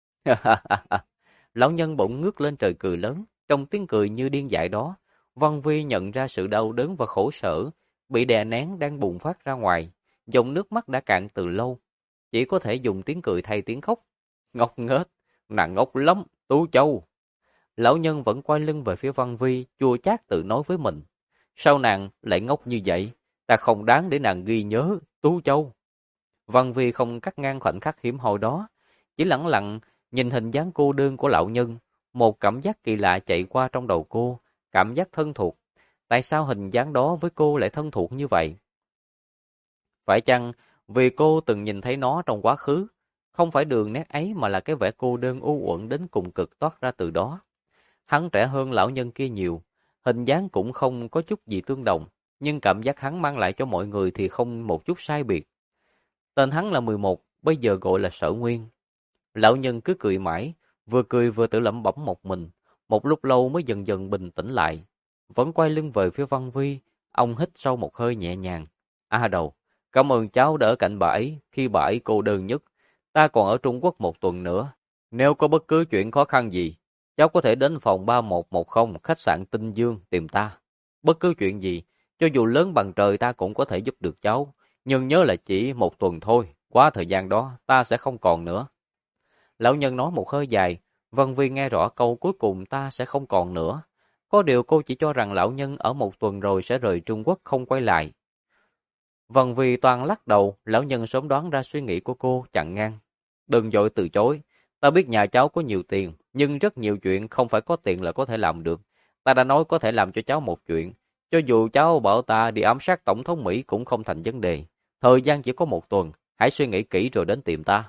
Lão nhân bỗng ngước lên trời cười lớn, trong tiếng cười như điên dại đó. Văn Vi nhận ra sự đau đớn và khổ sở, bị đè nén đang bùng phát ra ngoài. Dòng nước mắt đã cạn từ lâu, chỉ có thể dùng tiếng cười thay tiếng khóc. Ngốc nghếch, nàng ngốc lắm, Tú Châu. Lão nhân vẫn quay lưng về phía Văn Vi, chua chát tự nói với mình. Sao nàng lại ngốc như vậy? Ta không đáng để nàng ghi nhớ, Tú Châu. Văn Vi không cắt ngang khoảnh khắc hiếm hoi đó, chỉ lẳng lặng nhìn hình dáng cô đơn của lão nhân. Một cảm giác kỳ lạ chạy qua trong đầu cô, cảm giác thân thuộc. Tại sao hình dáng đó với cô lại thân thuộc như vậy? Phải chăng vì cô từng nhìn thấy nó trong quá khứ? Không phải đường nét ấy mà là cái vẻ cô đơn u uẩn đến cùng cực toát ra từ đó. Hắn trẻ hơn lão nhân kia nhiều, hình dáng cũng không có chút gì tương đồng, nhưng cảm giác hắn mang lại cho mọi người thì không một chút sai biệt. Tên hắn là 11, bây giờ gọi là Sở Nguyên. Lão nhân cứ cười mãi, vừa cười vừa tự lẩm bẩm một mình, một lúc lâu mới dần dần bình tĩnh lại. Vẫn quay lưng về phía Văn Vi, ông hít sâu một hơi nhẹ nhàng. Đầu, cảm ơn cháu đã ở cạnh bà ấy khi bà ấy cô đơn nhất. Ta còn ở Trung Quốc một tuần nữa. Nếu có bất cứ chuyện khó khăn gì, cháu có thể đến phòng 3110 khách sạn Tinh Dương tìm ta. Bất cứ chuyện gì, cho dù lớn bằng trời ta cũng có thể giúp được cháu. Nhưng nhớ là chỉ một tuần thôi, quá thời gian đó ta sẽ không còn nữa. Lão nhân nói một hơi dài, Vân Vi nghe rõ câu cuối cùng ta sẽ không còn nữa. Có điều cô chỉ cho rằng lão nhân ở 1 tuần rồi sẽ rời Trung Quốc không quay lại. Vân Vi toan lắc đầu, lão nhân sớm đoán ra suy nghĩ của cô, chặn ngang. Đừng vội từ chối, ta biết nhà cháu có nhiều tiền, nhưng rất nhiều chuyện không phải có tiền là có thể làm được. Ta đã nói có thể làm cho cháu một chuyện, cho dù cháu bảo ta đi ám sát Tổng thống Mỹ cũng không thành vấn đề. Thời gian chỉ có 1 tuần, hãy suy nghĩ kỹ rồi đến tìm ta.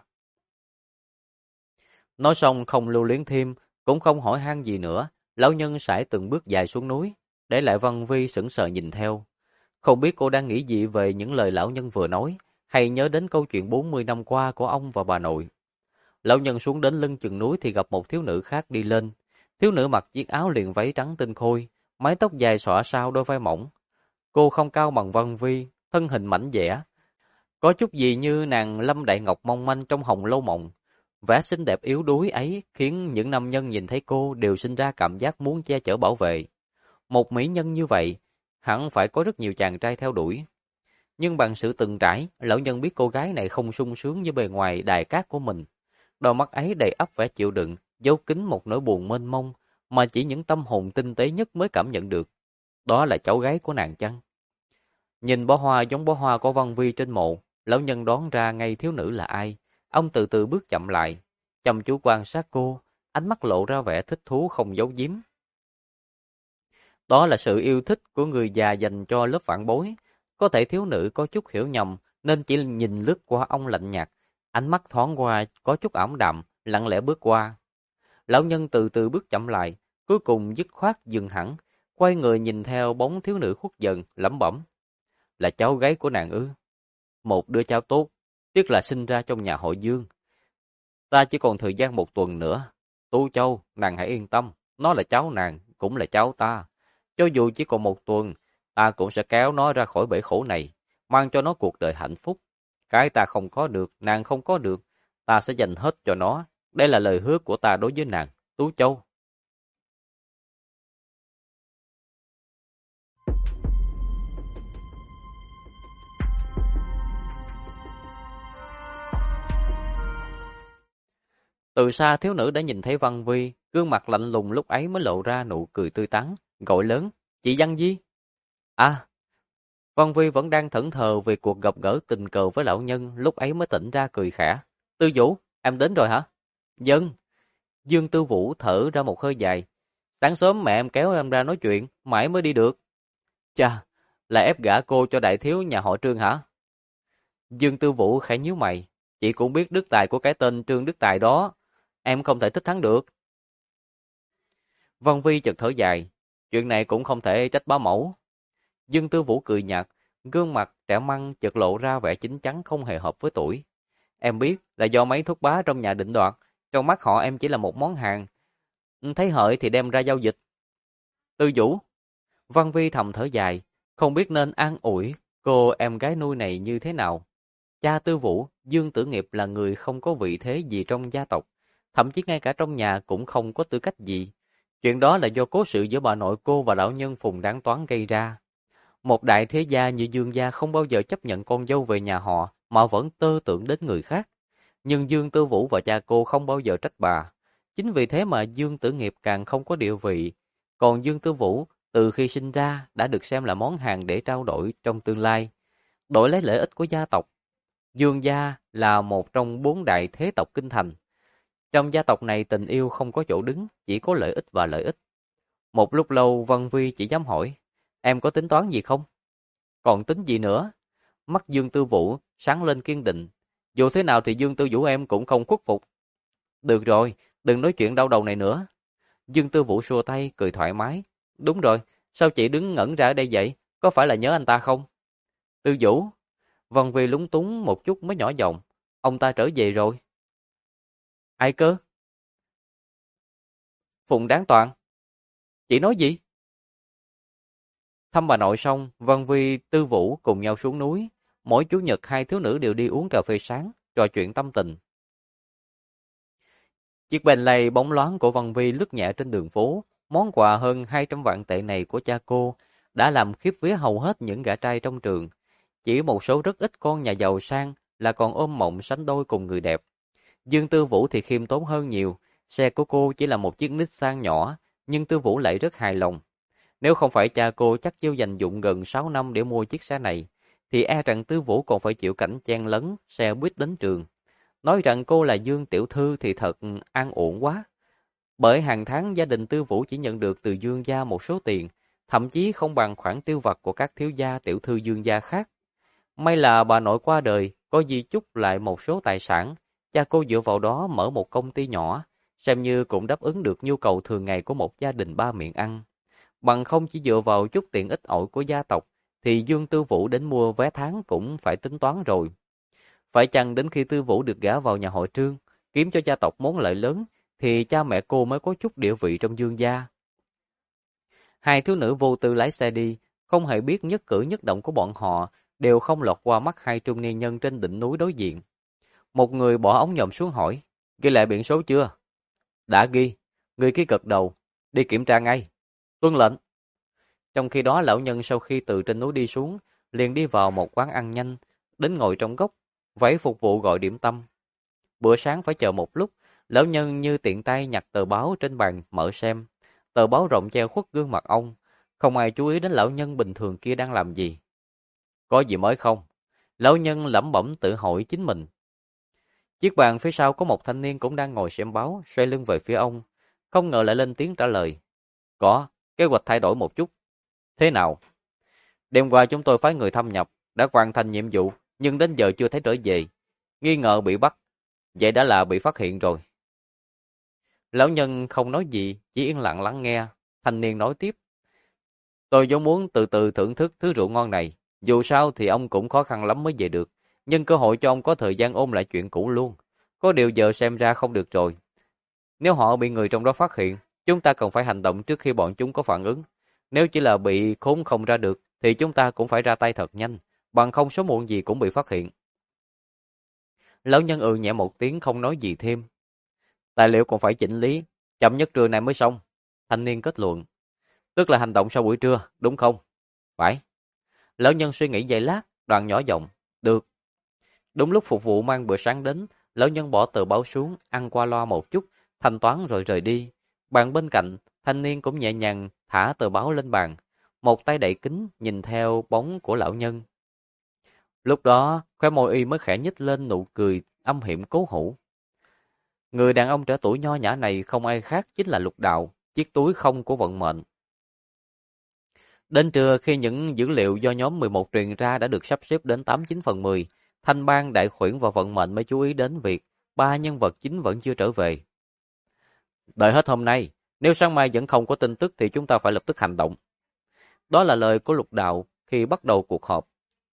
Nói xong không lưu luyến thêm, cũng không hỏi han gì nữa, lão nhân sải từng bước dài xuống núi, để lại Vân Vi sững sờ nhìn theo. Không biết cô đang nghĩ gì về những lời lão nhân vừa nói, hay nhớ đến câu chuyện 40 năm qua của ông và bà nội. Lão nhân xuống đến lưng chừng núi thì gặp một thiếu nữ khác đi lên. Thiếu nữ mặc chiếc áo liền váy trắng tinh khôi, mái tóc dài xõa sau đôi vai mỏng. Cô không cao bằng Vân Vi, thân hình mảnh dẻ. Có chút gì như nàng Lâm Đại Ngọc mong manh trong Hồng Lâu Mộng. Vẻ xinh đẹp yếu đuối ấy khiến những nam nhân nhìn thấy cô đều sinh ra cảm giác muốn che chở bảo vệ. Một mỹ nhân như vậy, hẳn phải có rất nhiều chàng trai theo đuổi. Nhưng bằng sự từng trải, lão nhân biết cô gái này không sung sướng như bề ngoài đài cát của mình. Đôi mắt ấy đầy ắp vẻ chịu đựng, giấu kín một nỗi buồn mênh mông, mà chỉ những tâm hồn tinh tế nhất mới cảm nhận được. Đó là cháu gái của nàng chăng? Nhìn bó hoa giống bó hoa của Văn Vi trên mộ, lão nhân đoán ra ngay thiếu nữ là ai. Ông từ từ bước chậm lại, chăm chú quan sát cô, ánh mắt lộ ra vẻ thích thú không giấu giếm. Đó là sự yêu thích của người già dành cho lớp vãn bối. Có thể thiếu nữ có chút hiểu nhầm nên chỉ nhìn lướt qua ông lạnh nhạt, ánh mắt thoáng qua có chút ảm đạm, lặng lẽ bước qua. Lão nhân từ từ bước chậm lại, cuối cùng dứt khoát dừng hẳn, quay người nhìn theo bóng thiếu nữ khuất dần, lẩm bẩm: "Là cháu gái của nàng ư? Một đứa cháu tốt, tiếc là sinh ra trong nhà họ Dương. Ta chỉ còn thời gian 1 tuần nữa. Tú Châu, nàng hãy yên tâm, nó là cháu nàng, cũng là cháu ta. Cho dù chỉ còn 1 tuần, ta cũng sẽ kéo nó ra khỏi bể khổ này, mang cho nó cuộc đời hạnh phúc. Cái ta không có được, nàng không có được, ta sẽ dành hết cho nó. Đây là lời hứa của ta đối với nàng, Tú Châu." Từ xa thiếu nữ đã nhìn thấy Văn Vi, gương mặt lạnh lùng lúc ấy mới lộ ra nụ cười tươi tắn, gọi lớn: "Chị Văn Di!" À, Văn Vi vẫn đang thẫn thờ về cuộc gặp gỡ tình cờ với lão nhân, lúc ấy mới tỉnh ra cười khẽ. "Tư Vũ, em đến rồi hả?" "Vâng." Dương Tư Vũ thở ra một hơi dài. "Sáng sớm mẹ em kéo em ra nói chuyện, mãi mới đi được." "Chà, là ép gả cô cho đại thiếu nhà họ Trương hả?" Dương Tư Vũ khẽ nhíu mày. "Chị cũng biết đức tài của cái tên Trương Đức Tài đó, em không thể thích hắn được." Văn Vi chợt thở dài. "Chuyện này cũng không thể trách bá mẫu." Dương Tư Vũ cười nhạt, gương mặt trẻ măng chợt lộ ra vẻ chín chắn không hề hợp với tuổi. "Em biết là do mấy thúc bá trong nhà định đoạt, trong mắt họ em chỉ là một món hàng. Thấy hợi thì đem ra giao dịch." "Tư Vũ." Văn Vi thầm thở dài, không biết nên an ủi cô em gái nuôi này như thế nào. Cha Tư Vũ, Dương Tử Nghiệp là người không có vị thế gì trong gia tộc, thậm chí ngay cả trong nhà cũng không có tư cách gì. Chuyện đó là do cố sự giữa bà nội cô và lão nhân Phùng Đáng Toán gây ra. Một đại thế gia như Dương gia không bao giờ chấp nhận con dâu về nhà họ mà vẫn tơ tưởng đến người khác. Nhưng Dương Tư Vũ và cha cô không bao giờ trách bà. Chính vì thế mà Dương Tử Nghiệp càng không có địa vị. Còn Dương Tư Vũ từ khi sinh ra đã được xem là món hàng để trao đổi trong tương lai, đổi lấy lợi ích của gia tộc. Dương gia là một trong 4 đại thế tộc kinh thành. Trong gia tộc này tình yêu không có chỗ đứng, chỉ có lợi ích và lợi ích. Một lúc lâu Vân Vi chỉ dám hỏi: "Em có tính toán gì không?" "Còn tính gì nữa?" Mắt Dương Tư Vũ sáng lên kiên định. "Dù thế nào thì Dương Tư Vũ em cũng không khuất phục." "Được rồi, đừng nói chuyện đau đầu này nữa." Dương Tư Vũ xua tay, cười thoải mái. "Đúng rồi, sao chị đứng ngẩn ra ở đây vậy? Có phải là nhớ anh ta không?" "Tư Vũ." Vân Vi lúng túng một chút mới nhỏ giọng: "Ông ta trở về rồi." "Ai cơ?" "Phùng Đáng Toàn." "Chị nói gì?" Thăm bà nội xong, Vân Vi, Tư Vũ cùng nhau xuống núi. Mỗi chủ nhật hai thiếu nữ đều đi uống cà phê sáng, trò chuyện tâm tình. Chiếc Bentley bóng loáng của Vân Vi lướt nhẹ trên đường phố. Món quà hơn 200 vạn tệ này của cha cô đã làm khiếp vía hầu hết những gã trai trong trường. Chỉ một số rất ít con nhà giàu sang là còn ôm mộng sánh đôi cùng người đẹp. Dương Tư Vũ thì khiêm tốn hơn nhiều. Xe của cô chỉ là một chiếc Nissan nhỏ, nhưng Tư Vũ lại rất hài lòng. Nếu không phải cha cô chắc chiêu dành dụng gần 6 năm để mua chiếc xe này, thì e rằng Tư Vũ còn phải chịu cảnh chen lấn xe buýt đến trường. Nói rằng cô là Dương tiểu thư thì thật an ổn quá. Bởi hàng tháng gia đình Tư Vũ chỉ nhận được từ Dương gia một số tiền, thậm chí không bằng khoản tiêu vặt của các thiếu gia tiểu thư Dương gia khác. May là bà nội qua đời, có di chúc lại một số tài sản, cha cô dựa vào đó mở một công ty nhỏ, xem như cũng đáp ứng được nhu cầu thường ngày của một gia đình ba miệng ăn. Bằng không chỉ dựa vào chút tiền ít ỏi của gia tộc, thì Dương Tư Vũ đến mua vé tháng cũng phải tính toán rồi. Phải chăng đến khi Tư Vũ được gả vào nhà họ Trương, kiếm cho gia tộc món lợi lớn, thì cha mẹ cô mới có chút địa vị trong Dương gia. Hai thiếu nữ vô tư lái xe đi, không hề biết nhất cử nhất động của bọn họ đều không lọt qua mắt hai trung niên nhân trên đỉnh núi đối diện. Một người bỏ ống nhòm xuống hỏi, ghi lại biển số chưa? Đã ghi. Người kia gật đầu, đi kiểm tra ngay. Tuân lệnh. Trong khi đó lão nhân sau khi từ trên núi đi xuống, liền đi vào một quán ăn nhanh, đến ngồi trong góc, vẫy phục vụ gọi điểm tâm. Bữa sáng phải chờ một lúc, lão nhân như tiện tay nhặt tờ báo trên bàn mở xem. Tờ báo rộng che khuất gương mặt ông, không ai chú ý đến lão nhân bình thường kia đang làm gì. Có gì mới không? Lão nhân lẩm bẩm tự hỏi chính mình. Chiếc bàn phía sau có một thanh niên cũng đang ngồi xem báo, xoay lưng về phía ông. Không ngờ lại lên tiếng trả lời. Có, kế hoạch thay đổi một chút. Thế nào? Đêm qua chúng tôi phái người thâm nhập, đã hoàn thành nhiệm vụ, nhưng đến giờ chưa thấy trở về. Nghi ngờ bị bắt. Vậy đã là bị phát hiện rồi. Lão nhân không nói gì, chỉ yên lặng lắng nghe. Thanh niên nói tiếp. Tôi vốn muốn từ từ thưởng thức thứ rượu ngon này. Dù sao thì ông cũng khó khăn lắm mới về được. Nhưng cơ hội cho ông có thời gian ôn lại chuyện cũ luôn. Có điều giờ xem ra không được rồi. Nếu họ bị người trong đó phát hiện, chúng ta cần phải hành động trước khi bọn chúng có phản ứng. Nếu chỉ là bị khốn không ra được, thì chúng ta cũng phải ra tay thật nhanh. Bằng không số muộn gì cũng bị phát hiện. Lão nhân nhẹ một tiếng không nói gì thêm. Tài liệu còn phải chỉnh lý, chậm nhất trưa nay mới xong. Thanh niên kết luận. Tức là hành động sau buổi trưa, đúng không? Phải. Lão nhân suy nghĩ giây lát, đoạn nhỏ giọng. Được. Đúng lúc phục vụ mang bữa sáng đến, lão nhân bỏ tờ báo xuống, ăn qua loa một chút, thanh toán rồi rời đi. Bàn bên cạnh, thanh niên cũng nhẹ nhàng thả tờ báo lên bàn, một tay đậy kính nhìn theo bóng của lão nhân. Lúc đó, khóe môi y mới khẽ nhếch lên nụ cười âm hiểm cố hữu. Người đàn ông trẻ tuổi nho nhã này không ai khác chính là Lục Đạo, chiếc túi không của vận mệnh. Đến trưa khi những dữ liệu do nhóm 11 truyền ra đã được sắp xếp đến 89/10, Thanh Bang, Đại Khuyển và Vận Mệnh mới chú ý đến việc ba nhân vật chính vẫn chưa trở về. Đợi hết hôm nay, nếu sáng mai vẫn không có tin tức thì chúng ta phải lập tức hành động. Đó là lời của Lục Đạo khi bắt đầu cuộc họp.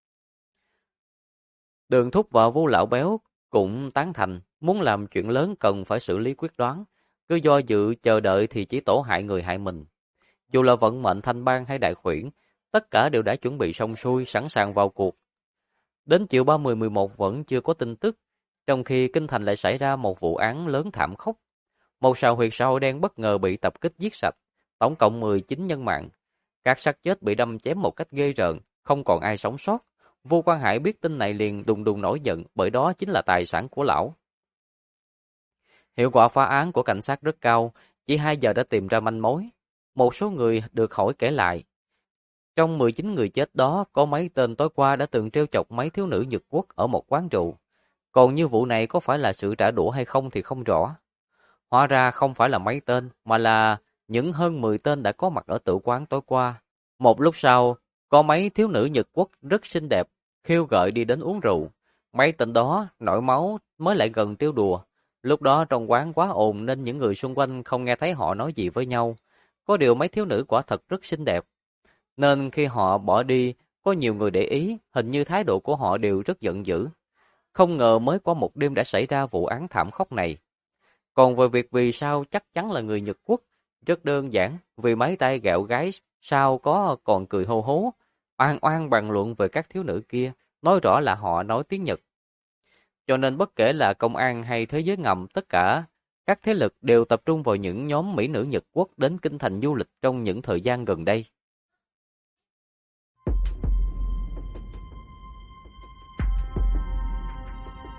Đường Thúc và Vu Lão Béo cũng tán thành, muốn làm chuyện lớn cần phải xử lý quyết đoán, cứ do dự chờ đợi thì chỉ tổ hại người hại mình. Dù là Vận Mệnh, Thanh Bang hay Đại Khuyển, tất cả đều đã chuẩn bị xong xuôi, sẵn sàng vào cuộc. Đến chiều 30/11 vẫn chưa có tin tức, trong khi Kinh Thành lại xảy ra một vụ án lớn thảm khốc. Một sào huyệt xã hội đen bất ngờ bị tập kích giết sạch, tổng cộng 19 nhân mạng. Các xác chết bị đâm chém một cách ghê rợn, không còn ai sống sót. Vu Quan Hải biết tin này liền đùng đùng nổi giận, bởi đó chính là tài sản của lão. Hiệu quả phá án của cảnh sát rất cao, chỉ 2 giờ đã tìm ra manh mối. Một số người được hỏi kể lại. Trong 19 người chết đó, có mấy tên tối qua đã từng trêu chọc mấy thiếu nữ Nhật Quốc ở một quán rượu. Còn như vụ này có phải là sự trả đũa hay không thì không rõ. Hóa ra không phải là mấy tên, mà là những hơn 10 tên đã có mặt ở tử quán tối qua. Một lúc sau, có mấy thiếu nữ Nhật Quốc rất xinh đẹp, khiêu gợi đi đến uống rượu. Mấy tên đó nổi máu mới lại gần trêu đùa. Lúc đó trong quán quá ồn nên những người xung quanh không nghe thấy họ nói gì với nhau. Có điều mấy thiếu nữ quả thật rất xinh đẹp. Nên khi họ bỏ đi, có nhiều người để ý, hình như thái độ của họ đều rất giận dữ. Không ngờ mới qua một đêm đã xảy ra vụ án thảm khốc này. Còn về việc vì sao chắc chắn là người Nhật Quốc, rất đơn giản, vì mấy tay gẹo gái sao có còn cười hô hố, oan oan bàn luận về các thiếu nữ kia, nói rõ là họ nói tiếng Nhật. Cho nên bất kể là công an hay thế giới ngầm, tất cả các thế lực đều tập trung vào những nhóm mỹ nữ Nhật Quốc đến Kinh Thành du lịch trong những thời gian gần đây.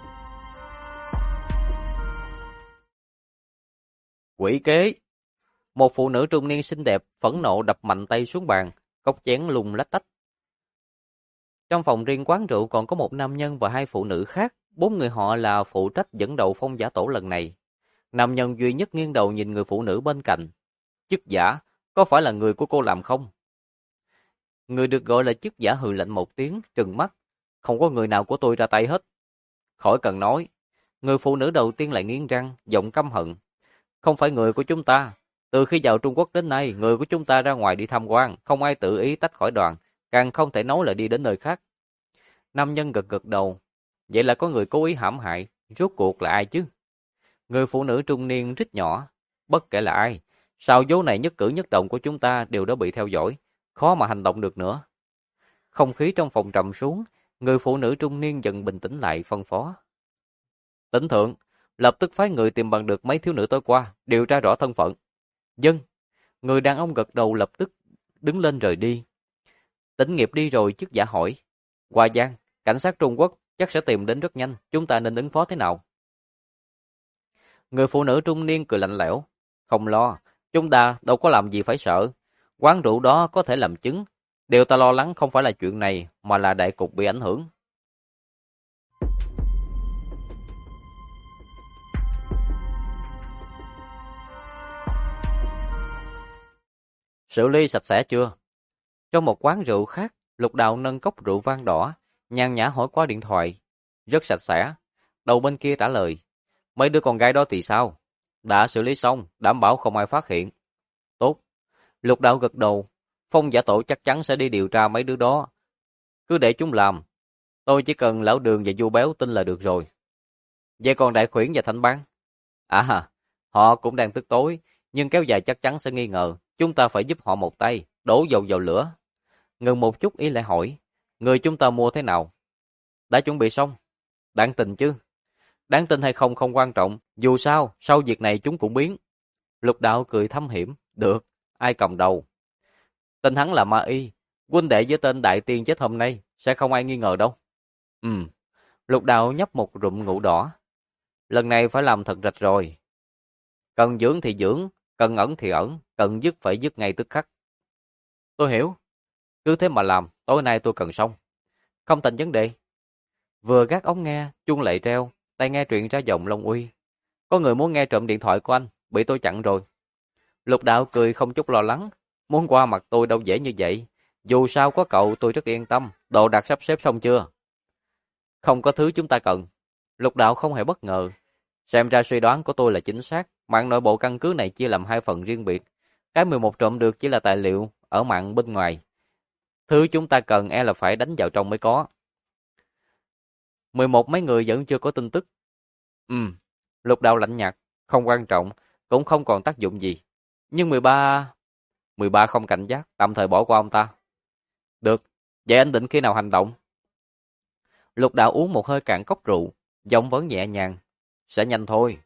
Quỷ kế. Một phụ nữ trung niên xinh đẹp, phẫn nộ đập mạnh tay xuống bàn, cốc chén lung lách tách. Trong phòng riêng quán rượu còn có một nam nhân và hai phụ nữ khác, bốn người họ là phụ trách dẫn đầu phong giả tổ lần này. Nam nhân duy nhất nghiêng đầu nhìn người phụ nữ bên cạnh. Chức giả, có phải là người của cô làm không? Người được gọi là chức giả hừ lạnh một tiếng, trừng mắt. Không có người nào của tôi ra tay hết. Khỏi cần nói. Người phụ nữ đầu tiên lại nghiến răng, giọng căm hận. Không phải người của chúng ta. Từ khi vào Trung Quốc đến nay, người của chúng ta ra ngoài đi tham quan, không ai tự ý tách khỏi đoàn, càng không thể nói là đi đến nơi khác. Nam nhân gật gật đầu. Vậy là có người cố ý hãm hại, rốt cuộc là ai chứ? Người phụ nữ trung niên rít nhỏ. Bất kể là ai, sao dấu này nhất cử nhất động của chúng ta đều đã bị theo dõi, khó mà hành động được nữa. Không khí trong phòng trầm xuống, người phụ nữ trung niên dần bình tĩnh lại phân phó. Tỉnh thượng, lập tức phái người tìm bằng được mấy thiếu nữ tối qua, điều tra rõ thân phận. Dân, người đàn ông gật đầu lập tức đứng lên rời đi. Tỉnh nghiệp đi rồi chức giả hỏi. Hoa Giang, cảnh sát Trung Quốc chắc sẽ tìm đến rất nhanh, chúng ta nên ứng phó thế nào? Người phụ nữ trung niên cười lạnh lẽo. Không lo, chúng ta đâu có làm gì phải sợ. Quán rượu đó có thể làm chứng. Điều ta lo lắng không phải là chuyện này, mà là đại cục bị ảnh hưởng. Xử lý sạch sẽ chưa? Trong một quán rượu khác, Lục Đào nâng cốc rượu vang đỏ, nhàn nhã hỏi qua điện thoại. Rất sạch sẽ. Đầu bên kia trả lời. Mấy đứa con gái đó thì sao? Đã xử lý xong, đảm bảo không ai phát hiện. Tốt. Lục Đào gật đầu. Phong giả tổ chắc chắn sẽ đi điều tra mấy đứa đó. Cứ để chúng làm. Tôi chỉ cần lão Đường và Du Béo tin là được rồi. Vậy còn Đại Khuyển và Thanh Bang? À, họ cũng đang tức tối, nhưng kéo dài chắc chắn sẽ nghi ngờ. Chúng ta phải giúp họ một tay, đổ dầu vào lửa. Ngừng một chút ý lại hỏi. Người chúng ta mua thế nào? Đã chuẩn bị xong. Đáng tin chứ? Đáng tin hay không không quan trọng. Dù sao, sau việc này chúng cũng biến. Lục Đạo cười thâm hiểm. Được, ai cầm đầu? Tên hắn là Ma Y. Huynh đệ với tên Đại Tiên chết hôm nay. Sẽ không ai nghi ngờ đâu. Lục Đạo nhấp một rụm ngũ đỏ. Lần này phải làm thật rạch rồi. Cần dưỡng thì dưỡng, cần ẩn thì ẩn, cần dứt phải dứt ngay tức khắc. Tôi hiểu. Cứ thế mà làm, tối nay tôi cần xong. Không thành vấn đề. Vừa gác ống nghe, chuông lại treo, tai nghe truyện ra giọng Long Uy. Có người muốn nghe trộm điện thoại của anh, bị tôi chặn rồi. Lục Đạo cười không chút lo lắng. Muốn qua mặt tôi đâu dễ như vậy. Dù sao có cậu tôi rất yên tâm. Đồ đạc sắp xếp xong chưa? Không có thứ chúng ta cần. Lục Đạo không hề bất ngờ. Xem ra suy đoán của tôi là chính xác. Mạng nội bộ căn cứ này chia làm hai phần riêng biệt. Cái 11 trộm được chỉ là tài liệu ở mạng bên ngoài. Thứ chúng ta cần là phải đánh vào trong mới có. 11 mấy người vẫn chưa có tin tức. Lục Đạo lạnh nhạt, không quan trọng, cũng không còn tác dụng gì. Nhưng 13 không cảnh giác, tạm thời bỏ qua ông ta. Được, vậy anh định khi nào hành động? Lục Đạo uống một hơi cạn cốc rượu, giọng vẫn nhẹ nhàng. Sẽ nhanh thôi.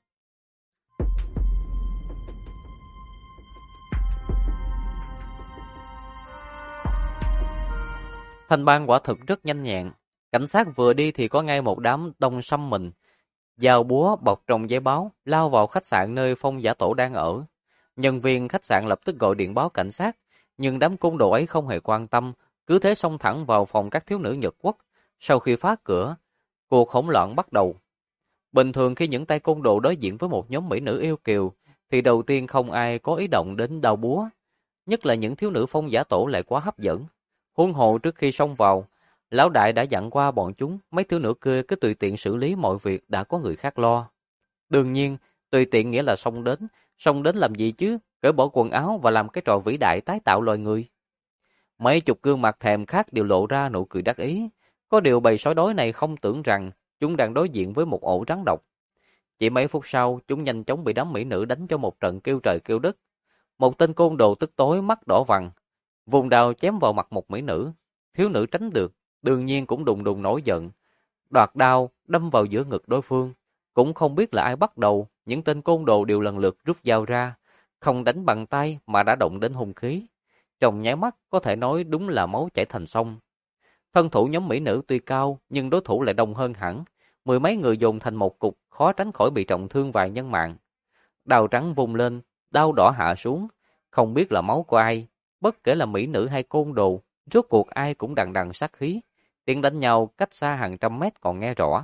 Thanh Bang quả thực rất nhanh nhẹn. Cảnh sát vừa đi thì có ngay một đám đông xăm mình, dao búa bọc trong giấy báo, lao vào khách sạn nơi Phong giả tổ đang ở. Nhân viên khách sạn lập tức gọi điện báo cảnh sát, nhưng đám côn đồ ấy không hề quan tâm, cứ thế xông thẳng vào phòng các thiếu nữ Nhật Quốc. Sau khi phá cửa, cuộc hỗn loạn bắt đầu. Bình thường khi những tay côn đồ đối diện với một nhóm mỹ nữ yêu kiều, thì đầu tiên không ai có ý động đến đao búa. Nhất là những thiếu nữ Phong giả tổ lại quá hấp dẫn. Huống hồ trước khi xông vào, lão đại đã dặn qua bọn chúng, mấy thiếu nữ kia cứ tùy tiện xử lý mọi việc đã có người khác lo. Đương nhiên, tùy tiện nghĩa là xông đến làm gì chứ, cởi bỏ quần áo và làm cái trò vĩ đại tái tạo loài người. Mấy chục gương mặt thèm khát đều lộ ra nụ cười đắc ý, có điều bầy sói đói này không tưởng rằng chúng đang đối diện với một ổ rắn độc. Chỉ mấy phút sau, chúng nhanh chóng bị đám mỹ nữ đánh cho một trận kêu trời kêu đất. Một tên côn đồ tức tối mắt đỏ vằn, vùng đao chém vào mặt một mỹ nữ. Thiếu nữ tránh được, đương nhiên cũng đùng đùng nổi giận, đoạt đao đâm vào giữa ngực đối phương. Cũng không biết là ai bắt đầu, những tên côn đồ đều lần lượt rút dao ra, không đánh bằng tay mà đã động đến hung khí. Trong nháy mắt có thể nói đúng là máu chảy thành sông. Thân thủ nhóm mỹ nữ tuy cao nhưng đối thủ lại đông hơn hẳn, mười mấy người dồn thành một cục, khó tránh khỏi bị trọng thương vài nhân mạng. Đao trắng vung lên, đao đỏ hạ xuống, Không biết là máu của ai, bất kể là mỹ nữ hay côn đồ, rốt cuộc ai cũng đằng đằng sát khí. Tiếng đánh nhau cách xa hàng trăm mét còn nghe rõ.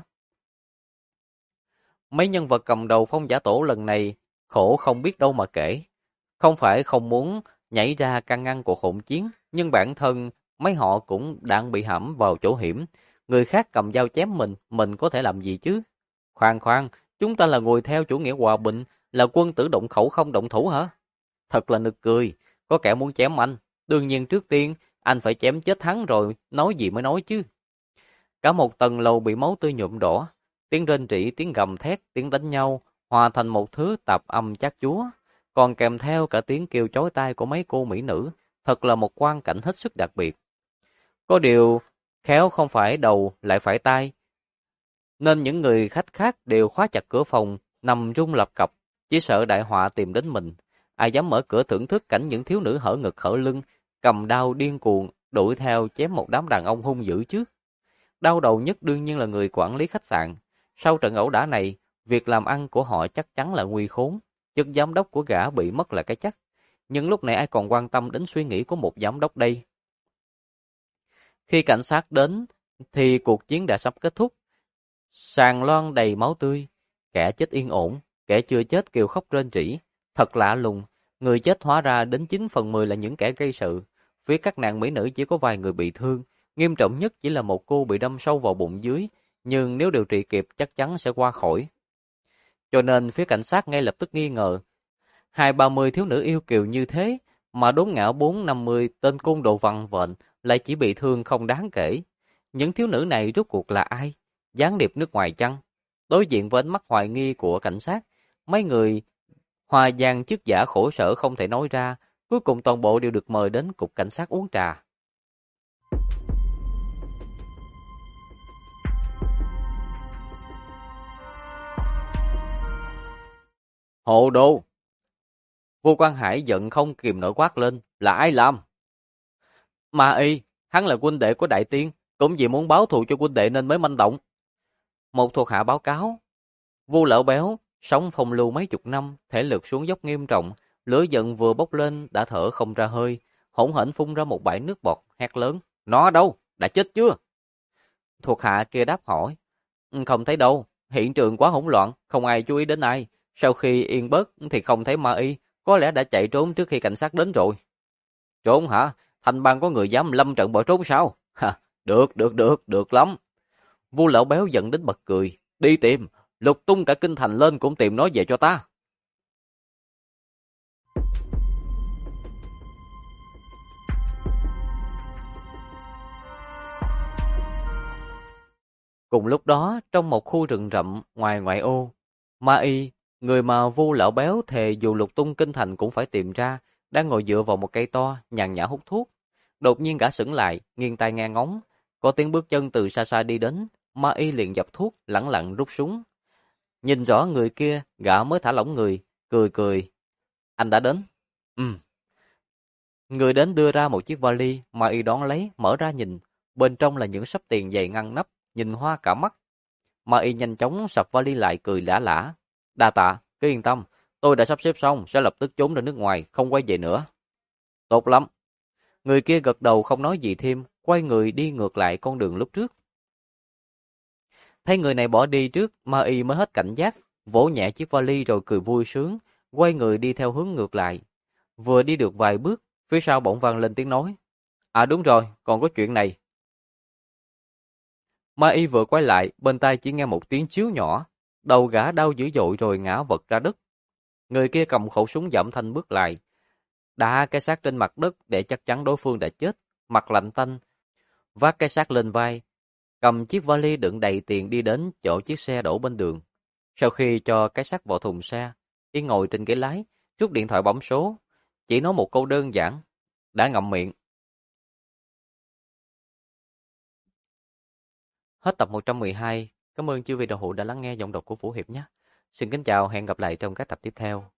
Mấy nhân vật cầm đầu Phong Giả Tổ lần này khổ không biết đâu mà kể. Không phải không muốn nhảy ra can ngăn cuộc hỗn chiến, nhưng bản thân mấy họ cũng đang bị hãm vào chỗ hiểm. Người khác cầm dao chém mình có thể làm gì chứ? Khoan khoan, chúng ta là ngồi theo chủ nghĩa hòa bình, là quân tử động khẩu không động thủ hả? Thật là nực cười, có kẻ muốn chém anh. Đương nhiên trước tiên, anh phải chém chết hắn rồi, nói gì mới nói chứ. Cả một tầng lầu bị máu tươi nhuộm đỏ, tiếng rên rỉ, tiếng gầm thét, tiếng đánh nhau, hòa thành một thứ tạp âm chát chúa, còn kèm theo cả tiếng kêu chói tai của mấy cô mỹ nữ, thật là một quang cảnh hết sức đặc biệt. Có điều, khéo không phải đầu lại phải tai, nên những người khách khác đều khóa chặt cửa phòng, nằm run lập cập, chỉ sợ đại họa tìm đến mình. Ai dám mở cửa thưởng thức cảnh những thiếu nữ hở ngực hở lưng, cầm đao điên cuồng, đuổi theo chém một đám đàn ông hung dữ chứ. Đau đầu nhất đương nhiên là người quản lý khách sạn. Sau trận ẩu đả này, việc làm ăn của họ chắc chắn là nguy khốn. Chức giám đốc của gã bị mất là cái chắc. Nhưng lúc này ai còn quan tâm đến suy nghĩ của một giám đốc đây? Khi cảnh sát đến, thì cuộc chiến đã sắp kết thúc. Sàn loan đầy máu tươi, kẻ chết yên ổn, kẻ chưa chết kêu khóc rên rỉ. Thật lạ lùng, người chết hóa ra đến 9/10 là những kẻ gây sự. Phía các nạn mỹ nữ chỉ có vài người bị thương, nghiêm trọng nhất chỉ là một cô bị đâm sâu vào bụng dưới, nhưng nếu điều trị kịp chắc chắn sẽ qua khỏi. Cho nên phía cảnh sát ngay lập tức nghi ngờ, 20-30 thiếu nữ yêu kiều như thế, mà đốn ngã 40-50 tên côn đồ vằn vện lại chỉ bị thương không đáng kể. Những thiếu nữ này rốt cuộc là ai? Gián điệp nước ngoài chăng? Đối diện với ánh mắt hoài nghi của cảnh sát, mấy người hòa giang chức giả khổ sở không thể nói ra, cuối cùng toàn bộ đều được mời đến cục cảnh sát uống trà. Hồ đồ! Vô Quang Hải giận không kìm nổi quát lên, là ai làm? Ma Y, hắn là huynh đệ của Đại Tiên, cũng vì muốn báo thù cho huynh đệ nên mới manh động. Một thuộc hạ báo cáo, Vu Lão Béo, sống phong lưu mấy chục năm, thể lực xuống dốc nghiêm trọng, lửa giận vừa bốc lên đã thở không ra hơi, hỗn hển phun ra một bãi nước bọt, hét lớn, nó đâu, đã chết chưa? Thuộc hạ kia đáp hỏi, không thấy đâu, hiện trường quá hỗn loạn, không ai chú ý đến ai, sau khi yên bớt thì không thấy Ma Y, có lẽ đã chạy trốn trước khi cảnh sát đến rồi. Trốn hả? Thành bang có người dám lâm trận bỏ trốn sao? Ha, được lắm. Vu Lão Béo giận đến bật cười, đi tìm, lục tung cả kinh thành lên cũng tìm nó về cho ta. Cùng lúc đó, trong một khu rừng rậm ngoài ngoại ô, Ma Y, người mà Vu Lão Béo thề dù lục tung kinh thành cũng phải tìm ra, đang ngồi dựa vào một cây to, nhàn nhã hút thuốc. Đột nhiên gã sững lại, nghiêng tai nghe ngóng, có tiếng bước chân từ xa xa đi đến, Ma Y liền dập thuốc, lẳng lặng rút súng. Nhìn rõ người kia, gã mới thả lỏng người, cười cười. Anh đã đến. Ừm. Người đến đưa ra một chiếc vali, Ma Y đón lấy, mở ra nhìn. Bên trong là những sắp tiền dày ngăn nắp, nhìn hoa cả mắt. Ma Y nhanh chóng sập vali lại cười lả lả. Đa tạ, cứ yên tâm, tôi đã sắp xếp xong, sẽ lập tức trốn ra nước ngoài, không quay về nữa. Tốt lắm. Người kia gật đầu không nói gì thêm, quay người đi ngược lại con đường lúc trước. Thấy người này bỏ đi trước, Ma Y mới hết cảnh giác, vỗ nhẹ chiếc vali rồi cười vui sướng, quay người đi theo hướng ngược lại. Vừa đi được vài bước, phía sau bỗng vang lên tiếng nói. À đúng rồi, còn có chuyện này. Ma Y vừa quay lại, bên tai chỉ nghe một tiếng chiếu nhỏ, đầu gã đau dữ dội rồi ngã vật ra đất. Người kia cầm khẩu súng dậm thanh bước lại, đá cái xác trên mặt đất để chắc chắn đối phương đã chết, mặt lạnh tanh, vác cái xác lên vai, cầm chiếc vali đựng đầy tiền đi đến chỗ chiếc xe đổ bên đường. Sau khi cho cái xác vào thùng xe, y ngồi trên ghế lái, rút điện thoại bấm số, chỉ nói một câu đơn giản, đã ngậm miệng. Hết tập 112. Cảm ơn chư vị đạo hữu đã lắng nghe giọng đọc của Vũ Hiệp nhé. Xin kính chào, hẹn gặp lại trong các tập tiếp theo.